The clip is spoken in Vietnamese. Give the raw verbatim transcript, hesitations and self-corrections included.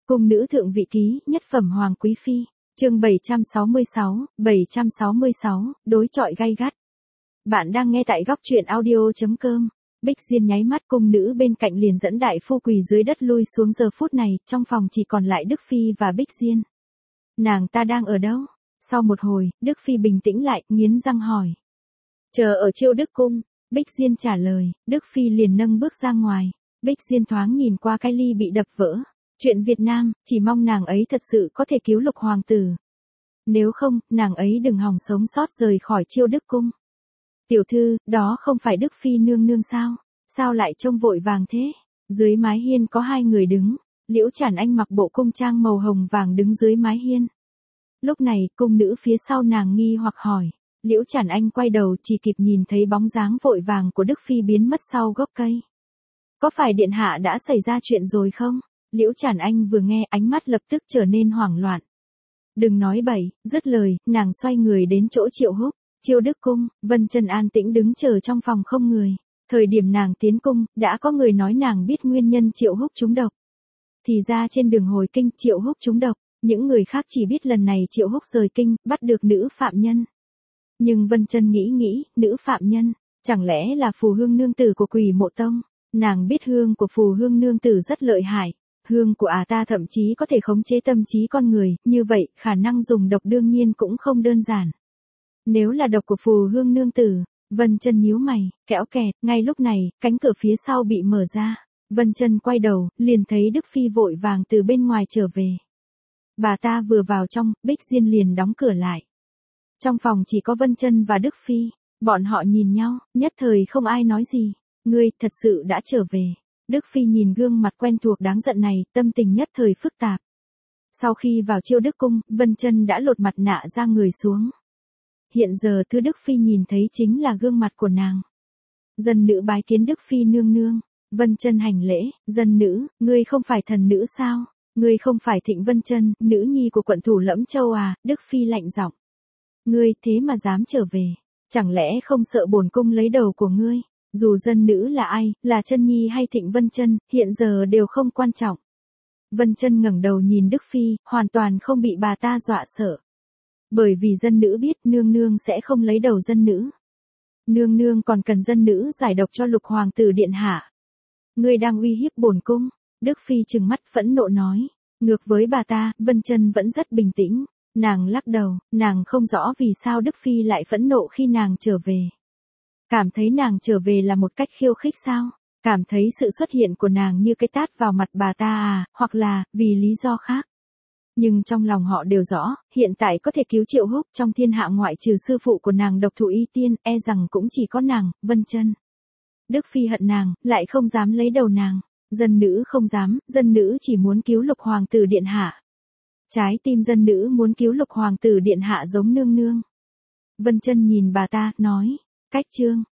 Cung nữ thượng vị ký, nhất phẩm hoàng quý phi, chương bảy trăm sáu mươi sáu, bảy trăm sáu mươi sáu, đối chọi gay gắt. Bạn đang nghe tại góc truyện audio chấm com. Bích Diên nháy mắt, cung nữ bên cạnh liền dẫn đại phu quỳ dưới đất lui xuống. Giờ phút này, trong phòng chỉ còn lại Đức Phi và Bích Diên. Nàng ta đang ở đâu? Sau một hồi, Đức Phi bình tĩnh lại, nghiến răng hỏi. Chờ ở Chiêu Đức cung. Bích Diên trả lời. Đức Phi liền nâng bước ra ngoài. Bích Diên thoáng nhìn qua cái ly bị đập vỡ. Chuyện Việt Nam, chỉ mong nàng ấy thật sự có thể cứu Lục hoàng tử. Nếu không, nàng ấy đừng hòng sống sót rời khỏi Chiêu Đức cung. Tiểu thư, đó không phải Đức Phi nương nương sao? Sao lại trông vội vàng thế? Dưới mái hiên có hai người đứng. Liễu Trản Anh mặc bộ cung trang màu hồng vàng đứng dưới mái hiên. Lúc này, cung nữ phía sau nàng nghi hoặc hỏi. Liễu Trản Anh quay đầu chỉ kịp nhìn thấy bóng dáng vội vàng của Đức Phi biến mất sau gốc cây. Có phải điện hạ đã xảy ra chuyện rồi không? Liễu Trản Anh vừa nghe, ánh mắt lập tức trở nên hoảng loạn. Đừng nói bậy, dứt lời, nàng xoay người đến chỗ Triệu Húc. Chiêu Đức cung, Vân Chân an tĩnh đứng chờ trong phòng không người. Thời điểm nàng tiến cung, đã có người nói nàng biết nguyên nhân Triệu Húc trúng độc. Thì ra trên đường hồi kinh, Triệu Húc trúng độc, những người khác chỉ biết lần này Triệu Húc rời kinh, bắt được nữ phạm nhân. Nhưng Vân Chân nghĩ nghĩ, nữ phạm nhân, chẳng lẽ là Phù Hương nương tử của Quỷ Mộ Tông? Nàng biết hương của Phù Hương nương tử rất lợi hại. Hương của à ta thậm chí có thể khống chế tâm trí con người, như vậy, khả năng dùng độc đương nhiên cũng không đơn giản. Nếu là độc của Phù Hương nương tử, Vân Chân nhíu mày, kẽo kẹt, ngay lúc này, cánh cửa phía sau bị mở ra. Vân Chân quay đầu, liền thấy Đức Phi vội vàng từ bên ngoài trở về. Bà ta vừa vào trong, Bích Diên liền đóng cửa lại. Trong phòng chỉ có Vân Chân và Đức Phi, bọn họ nhìn nhau, nhất thời không ai nói gì. Ngươi, thật sự đã trở về. Đức Phi nhìn gương mặt quen thuộc đáng giận này, tâm tình nhất thời phức tạp. Sau khi vào Chiêu Đức cung, Vân Chân đã lột mặt nạ ra người xuống. Hiện giờ thứ Đức Phi nhìn thấy chính là gương mặt của nàng. Dân nữ bái kiến Đức Phi nương nương. Vân Chân hành lễ. Dân nữ, ngươi không phải thần nữ sao? Ngươi không phải Thịnh Vân Chân, nữ nhi của quận thủ Lẫm Châu à? Đức Phi lạnh giọng. Ngươi thế mà dám trở về? Chẳng lẽ không sợ bổn cung lấy đầu của ngươi? Dù dân nữ là ai, là Chân Nhi hay Thịnh Vân Chân, hiện giờ đều không quan trọng. Vân Chân ngẩng đầu nhìn Đức Phi, hoàn toàn không bị bà ta dọa sợ. Bởi vì dân nữ biết nương nương sẽ không lấy đầu dân nữ. Nương nương còn cần dân nữ giải độc cho Lục hoàng tử điện hạ. Ngươi đang uy hiếp bổn cung. Đức Phi trừng mắt phẫn nộ nói. Ngược với bà ta, Vân Chân vẫn rất bình tĩnh. Nàng lắc đầu, nàng không rõ vì sao Đức Phi lại phẫn nộ khi nàng trở về. Cảm thấy nàng trở về là một cách khiêu khích sao? Cảm thấy sự xuất hiện của nàng như cái tát vào mặt bà ta à, hoặc là, vì lý do khác. Nhưng trong lòng họ đều rõ, hiện tại có thể cứu Triệu Húc trong thiên hạ ngoại trừ sư phụ của nàng Độc Thủ Y Tiên, e rằng cũng chỉ có nàng, Vân Chân. Đức Phi hận nàng, lại không dám lấy đầu nàng. Dân nữ không dám, dân nữ chỉ muốn cứu Lục hoàng tử điện hạ. Trái tim dân nữ muốn cứu Lục hoàng tử điện hạ giống nương nương. Vân Chân nhìn bà ta, nói. Cách chương,